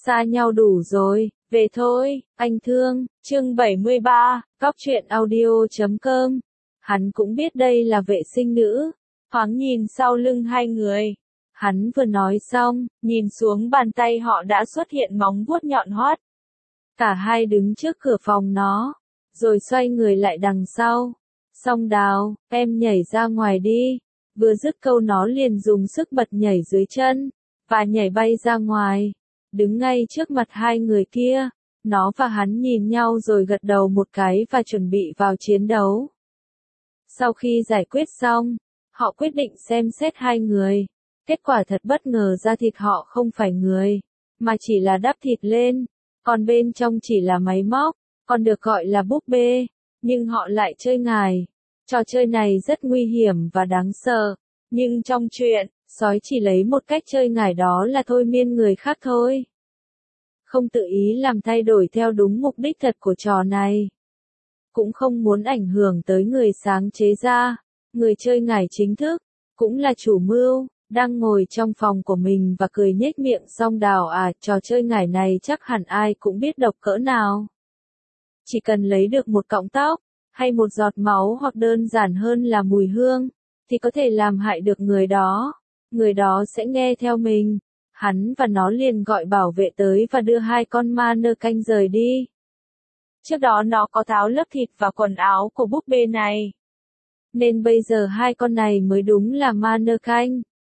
Xa nhau đủ rồi, về thôi, anh thương. Chương 73, Cóc truyện audio.com. Hắn cũng biết đây là vệ sinh nữ, thoáng nhìn sau lưng hai người. Hắn vừa nói xong, nhìn xuống bàn tay họ đã xuất hiện móng vuốt nhọn hoắt. Cả hai đứng trước cửa phòng nó, rồi xoay người lại đằng sau. Song Đào, em nhảy ra ngoài đi. Vừa dứt câu nó liền dùng sức bật nhảy dưới chân, và nhảy bay ra ngoài, đứng ngay trước mặt hai người kia. Nó và hắn nhìn nhau rồi gật đầu một cái và chuẩn bị vào chiến đấu. Sau khi giải quyết xong, họ quyết định xem xét hai người. Kết quả thật bất ngờ, da thịt họ không phải người, mà chỉ là đắp thịt lên, còn bên trong chỉ là máy móc, còn được gọi là búp bê. Nhưng họ lại chơi ngải. Trò chơi này rất nguy hiểm và đáng sợ, nhưng trong truyện, sói chỉ lấy một cách chơi ngải, đó là thôi miên người khác thôi. Không tự ý làm thay đổi theo đúng mục đích thật của trò này. Cũng không muốn ảnh hưởng tới người sáng chế ra. Người chơi ngải chính thức, cũng là chủ mưu, đang ngồi trong phòng của mình và cười nhếch miệng. Song Đào à, trò chơi ngải này chắc hẳn ai cũng biết độc cỡ nào. Chỉ cần lấy được một cọng tóc, hay một giọt máu, hoặc đơn giản hơn là mùi hương, thì có thể làm hại được người đó. Người đó sẽ nghe theo mình. Hắn và nó liền gọi bảo vệ tới và đưa hai con ma nơ canh rời đi. Trước đó nó có tháo lớp thịt và quần áo của búp bê này, nên bây giờ hai con này mới đúng là ma nơ canh.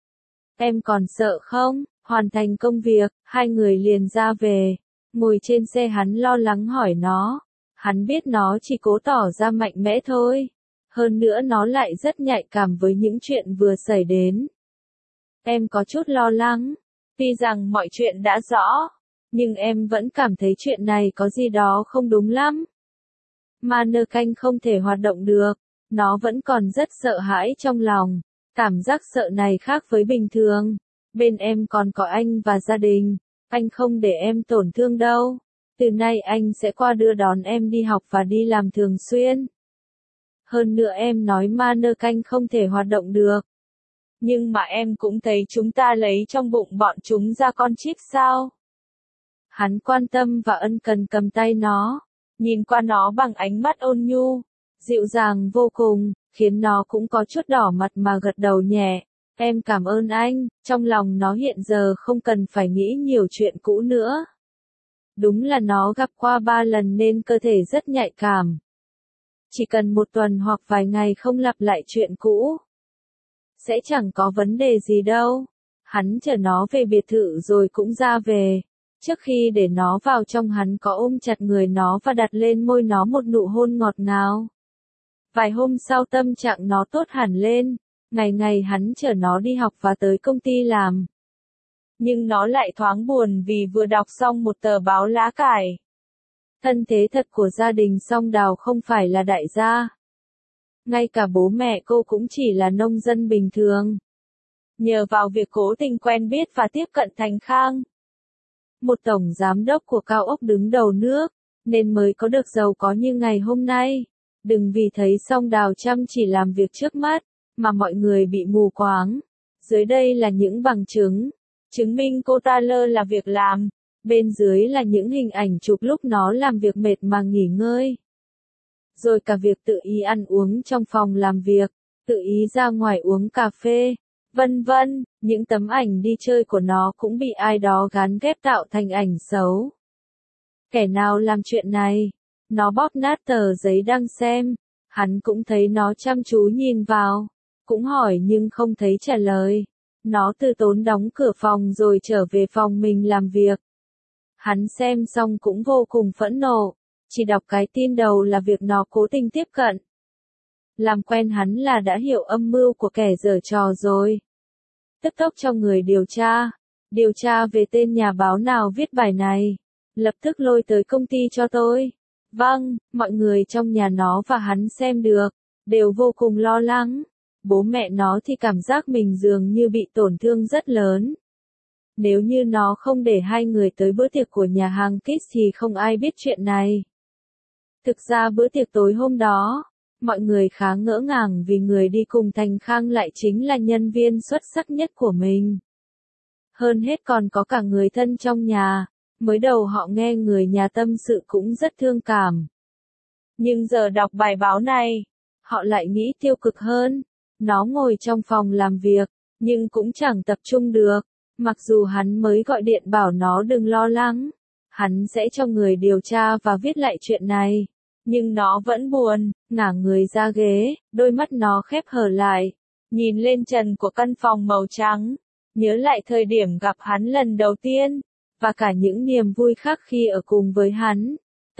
Em còn sợ không? Hoàn thành công việc, hai người liền ra về. Ngồi trên xe hắn lo lắng hỏi nó. Hắn biết nó chỉ cố tỏ ra mạnh mẽ thôi. Hơn nữa nó lại rất nhạy cảm với những chuyện vừa xảy đến. Em có chút lo lắng. Tuy rằng mọi chuyện đã rõ, nhưng em vẫn cảm thấy chuyện này có gì đó không đúng lắm. Ma nơ canh không thể hoạt động được. Nó vẫn còn rất sợ hãi trong lòng. Cảm giác sợ này khác với bình thường. Bên em còn có anh và gia đình. Anh không để em tổn thương đâu. Từ nay anh sẽ qua đưa đón em đi học và đi làm thường xuyên. Hơn nữa em nói ma nơ canh không thể hoạt động được. Nhưng mà em cũng thấy chúng ta lấy trong bụng bọn chúng ra con chip sao? Hắn quan tâm và ân cần cầm tay nó, nhìn qua nó bằng ánh mắt ôn nhu, dịu dàng vô cùng, khiến nó cũng có chút đỏ mặt mà gật đầu nhẹ. Em cảm ơn anh. Trong lòng nó hiện giờ không cần phải nghĩ nhiều chuyện cũ nữa. Đúng là nó gặp qua 3 lần nên cơ thể rất nhạy cảm. Chỉ cần một tuần hoặc vài ngày không lặp lại chuyện cũ, sẽ chẳng có vấn đề gì đâu. Hắn chở nó về biệt thự rồi cũng ra về. Trước khi để nó vào trong, hắn có ôm chặt người nó và đặt lên môi nó một nụ hôn ngọt ngào. Vài hôm sau tâm trạng nó tốt hẳn lên. Ngày ngày hắn chở nó đi học và tới công ty làm. Nhưng nó lại thoáng buồn vì vừa đọc xong một tờ báo lá cải. Thân thế thật của gia đình Song Đào không phải là đại gia. Ngay cả bố mẹ cô cũng chỉ là nông dân bình thường. Nhờ vào việc cố tình quen biết và tiếp cận Thành Khang, một tổng giám đốc của cao ốc đứng đầu nước, nên mới có được giàu có như ngày hôm nay. Đừng vì thấy Song Đào chăm chỉ làm việc trước mắt, mà mọi người bị mù quáng. Dưới đây là những bằng chứng, chứng minh cô ta lơ là việc làm. Bên dưới là những hình ảnh chụp lúc nó làm việc mệt mà nghỉ ngơi. Rồi cả việc tự ý ăn uống trong phòng làm việc, tự ý ra ngoài uống cà phê, vân vân. Những tấm ảnh đi chơi của nó cũng bị ai đó gán ghép tạo thành ảnh xấu. Kẻ nào làm chuyện này? Nó bóp nát tờ giấy đang xem. Hắn cũng thấy nó chăm chú nhìn vào, cũng hỏi nhưng không thấy trả lời. Nó từ tốn đóng cửa phòng rồi trở về phòng mình làm việc. Hắn xem xong cũng vô cùng phẫn nộ. Chỉ đọc cái tin đầu là việc nó cố tình tiếp cận. Làm quen hắn là đã hiểu âm mưu của kẻ giở trò rồi. Tức tốc cho người điều tra về tên nhà báo nào viết bài này. Lập tức lôi tới công ty cho tôi. Vâng, mọi người trong nhà nó và hắn xem được, đều vô cùng lo lắng. Bố mẹ nó thì cảm giác mình dường như bị tổn thương rất lớn. Nếu như nó không để hai người tới bữa tiệc của nhà hàng Kiss thì không ai biết chuyện này. Thực ra bữa tiệc tối hôm đó, mọi người khá ngỡ ngàng vì người đi cùng Thành Khang lại chính là nhân viên xuất sắc nhất của mình. Hơn hết còn có cả người thân trong nhà, Mới đầu họ nghe người nhà tâm sự cũng rất thương cảm. Nhưng giờ đọc bài báo này, họ lại nghĩ tiêu cực hơn. Nó ngồi trong phòng làm việc, nhưng cũng chẳng tập trung được. Mặc dù hắn mới gọi điện bảo nó đừng lo lắng, hắn sẽ cho người điều tra và viết lại chuyện này. Nhưng nó vẫn buồn, ngả người ra ghế, đôi mắt nó khép hờ lại, nhìn lên trần của căn phòng màu trắng, nhớ lại thời điểm gặp hắn lần đầu tiên, và cả những niềm vui khác khi ở cùng với hắn.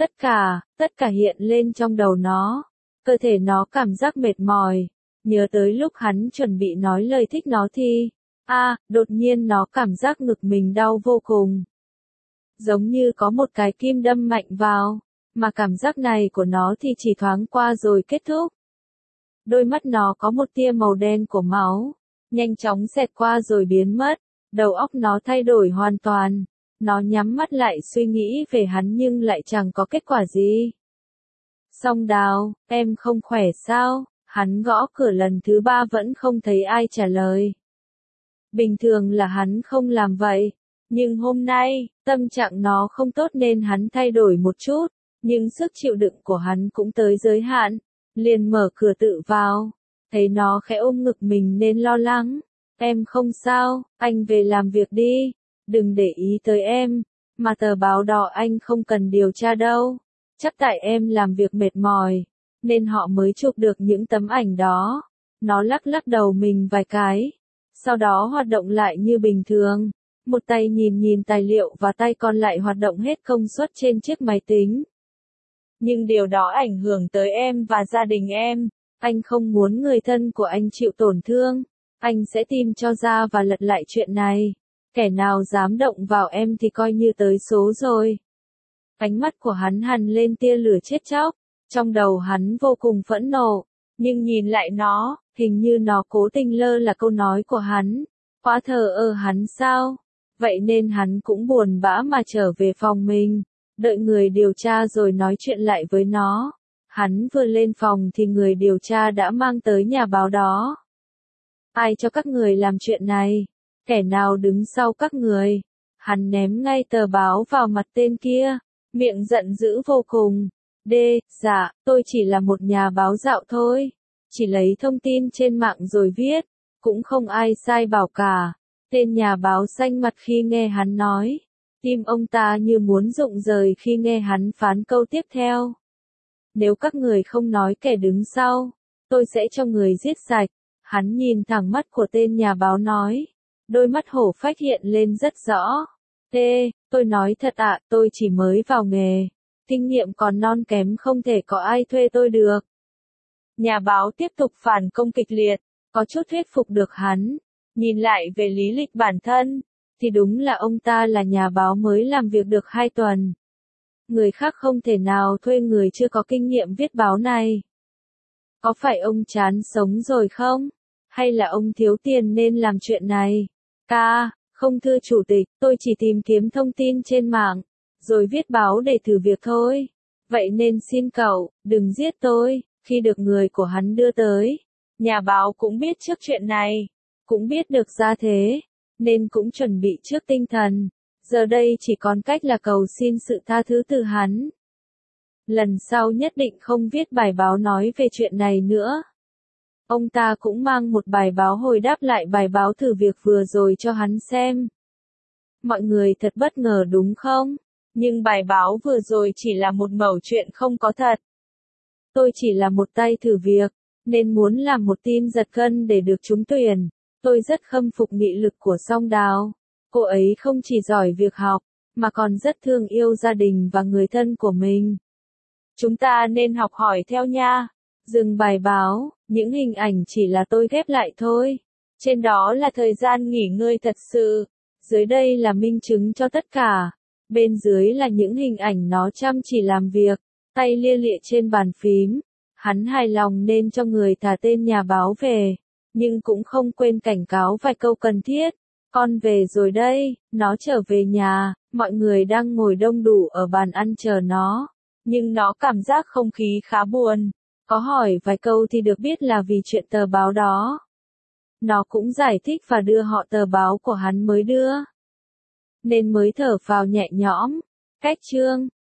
Tất cả hiện lên trong đầu nó. Cơ thể nó cảm giác mệt mỏi, nhớ tới lúc hắn chuẩn bị nói lời thích nó thì, đột nhiên nó cảm giác ngực mình đau vô cùng. Giống như có một cái kim đâm mạnh vào, mà cảm giác này của nó thì chỉ thoáng qua rồi kết thúc. Đôi mắt nó có một tia màu đen của máu, nhanh chóng xẹt qua rồi biến mất, đầu óc nó thay đổi hoàn toàn. Nó nhắm mắt lại suy nghĩ về hắn nhưng lại chẳng có kết quả gì. Song Đào, em không khỏe sao? Hắn gõ cửa lần thứ 3 vẫn không thấy ai trả lời. Bình thường là hắn không làm vậy. Nhưng hôm nay, tâm trạng nó không tốt nên hắn thay đổi một chút. Nhưng sức chịu đựng của hắn cũng tới giới hạn. Liền mở cửa tự vào. Thấy nó khẽ ôm ngực mình nên lo lắng. Em không sao, anh về làm việc đi. Đừng để ý tới em. Mà tờ báo đỏ anh không cần điều tra đâu. Chắc tại em làm việc mệt mỏi, nên họ mới chụp được những tấm ảnh đó. Nó lắc lắc đầu mình vài cái. Sau đó hoạt động lại như bình thường. Một tay nhìn tài liệu và tay còn lại hoạt động hết công suất trên chiếc máy tính. Nhưng điều đó ảnh hưởng tới em và gia đình em. Anh không muốn người thân của anh chịu tổn thương. Anh sẽ tìm cho ra và lật lại chuyện này. Kẻ nào dám động vào em thì coi như tới số rồi. Ánh mắt của hắn hằn lên tia lửa chết chóc. Trong đầu hắn vô cùng phẫn nộ. Nhưng nhìn lại nó, hình như nó cố tình lơ là câu nói của hắn. Quá thờ ơ hắn sao? Vậy nên hắn cũng buồn bã mà trở về phòng mình. Đợi người điều tra rồi nói chuyện lại với nó. Hắn vừa lên phòng thì người điều tra đã mang tới nhà báo đó. Ai cho các người làm chuyện này? Kẻ nào đứng sau các người? Hắn ném ngay tờ báo vào mặt tên kia. Miệng giận dữ vô cùng. Dạ, tôi chỉ là một nhà báo dạo thôi. Chỉ lấy thông tin trên mạng rồi viết. Cũng không ai sai bảo cả. Tên nhà báo xanh mặt khi nghe hắn nói. Tim ông ta như muốn rụng rời khi nghe hắn phán câu tiếp theo. Nếu các người không nói kẻ đứng sau, tôi sẽ cho người giết sạch. Hắn nhìn thẳng mắt của tên nhà báo nói. Đôi mắt hổ phách hiện lên rất rõ. Tôi nói thật ạ, tôi chỉ mới vào nghề. Kinh nghiệm còn non kém không thể có ai thuê tôi được. Nhà báo tiếp tục phản công kịch liệt, có chút thuyết phục được hắn. Nhìn lại về lý lịch bản thân, thì đúng là ông ta là nhà báo mới làm việc được 2 tuần. Người khác không thể nào thuê người chưa có kinh nghiệm viết báo này. Có phải ông chán sống rồi không? Hay là ông thiếu tiền nên làm chuyện này? Không thưa chủ tịch, tôi chỉ tìm kiếm thông tin trên mạng, rồi viết báo để thử việc thôi. Vậy nên xin cậu, đừng giết tôi. Khi được người của hắn đưa tới, nhà báo cũng biết trước chuyện này, cũng biết được ra thế, nên cũng chuẩn bị trước tinh thần. Giờ đây chỉ còn cách là cầu xin sự tha thứ từ hắn. Lần sau nhất định không viết bài báo nói về chuyện này nữa. Ông ta cũng mang một bài báo hồi đáp lại bài báo thử việc vừa rồi cho hắn xem. Mọi người thật bất ngờ đúng không? Nhưng bài báo vừa rồi chỉ là một mẩu chuyện không có thật. Tôi chỉ là một tay thử việc, nên muốn làm một tin giật gân để được trúng tuyển. Tôi rất khâm phục nghị lực của Song Đào. Cô ấy không chỉ giỏi việc học, mà còn rất thương yêu gia đình và người thân của mình. Chúng ta nên học hỏi theo nha. Dừng bài báo, những hình ảnh chỉ là tôi ghép lại thôi. Trên đó là thời gian nghỉ ngơi thật sự. Dưới đây là minh chứng cho tất cả. Bên dưới là những hình ảnh nó chăm chỉ làm việc, tay lia lịa trên bàn phím. Hắn hài lòng nên cho người thả tên nhà báo về, nhưng cũng không quên cảnh cáo vài câu cần thiết. Con về rồi đây. Nó trở về nhà, mọi người đang ngồi đông đủ ở bàn ăn chờ nó. Nhưng nó cảm giác không khí khá buồn. Có hỏi vài câu thì được biết là vì chuyện tờ báo đó. Nó cũng giải thích và đưa họ tờ báo của hắn mới đưa. nên mới thở phào nhẹ nhõm. Cách chương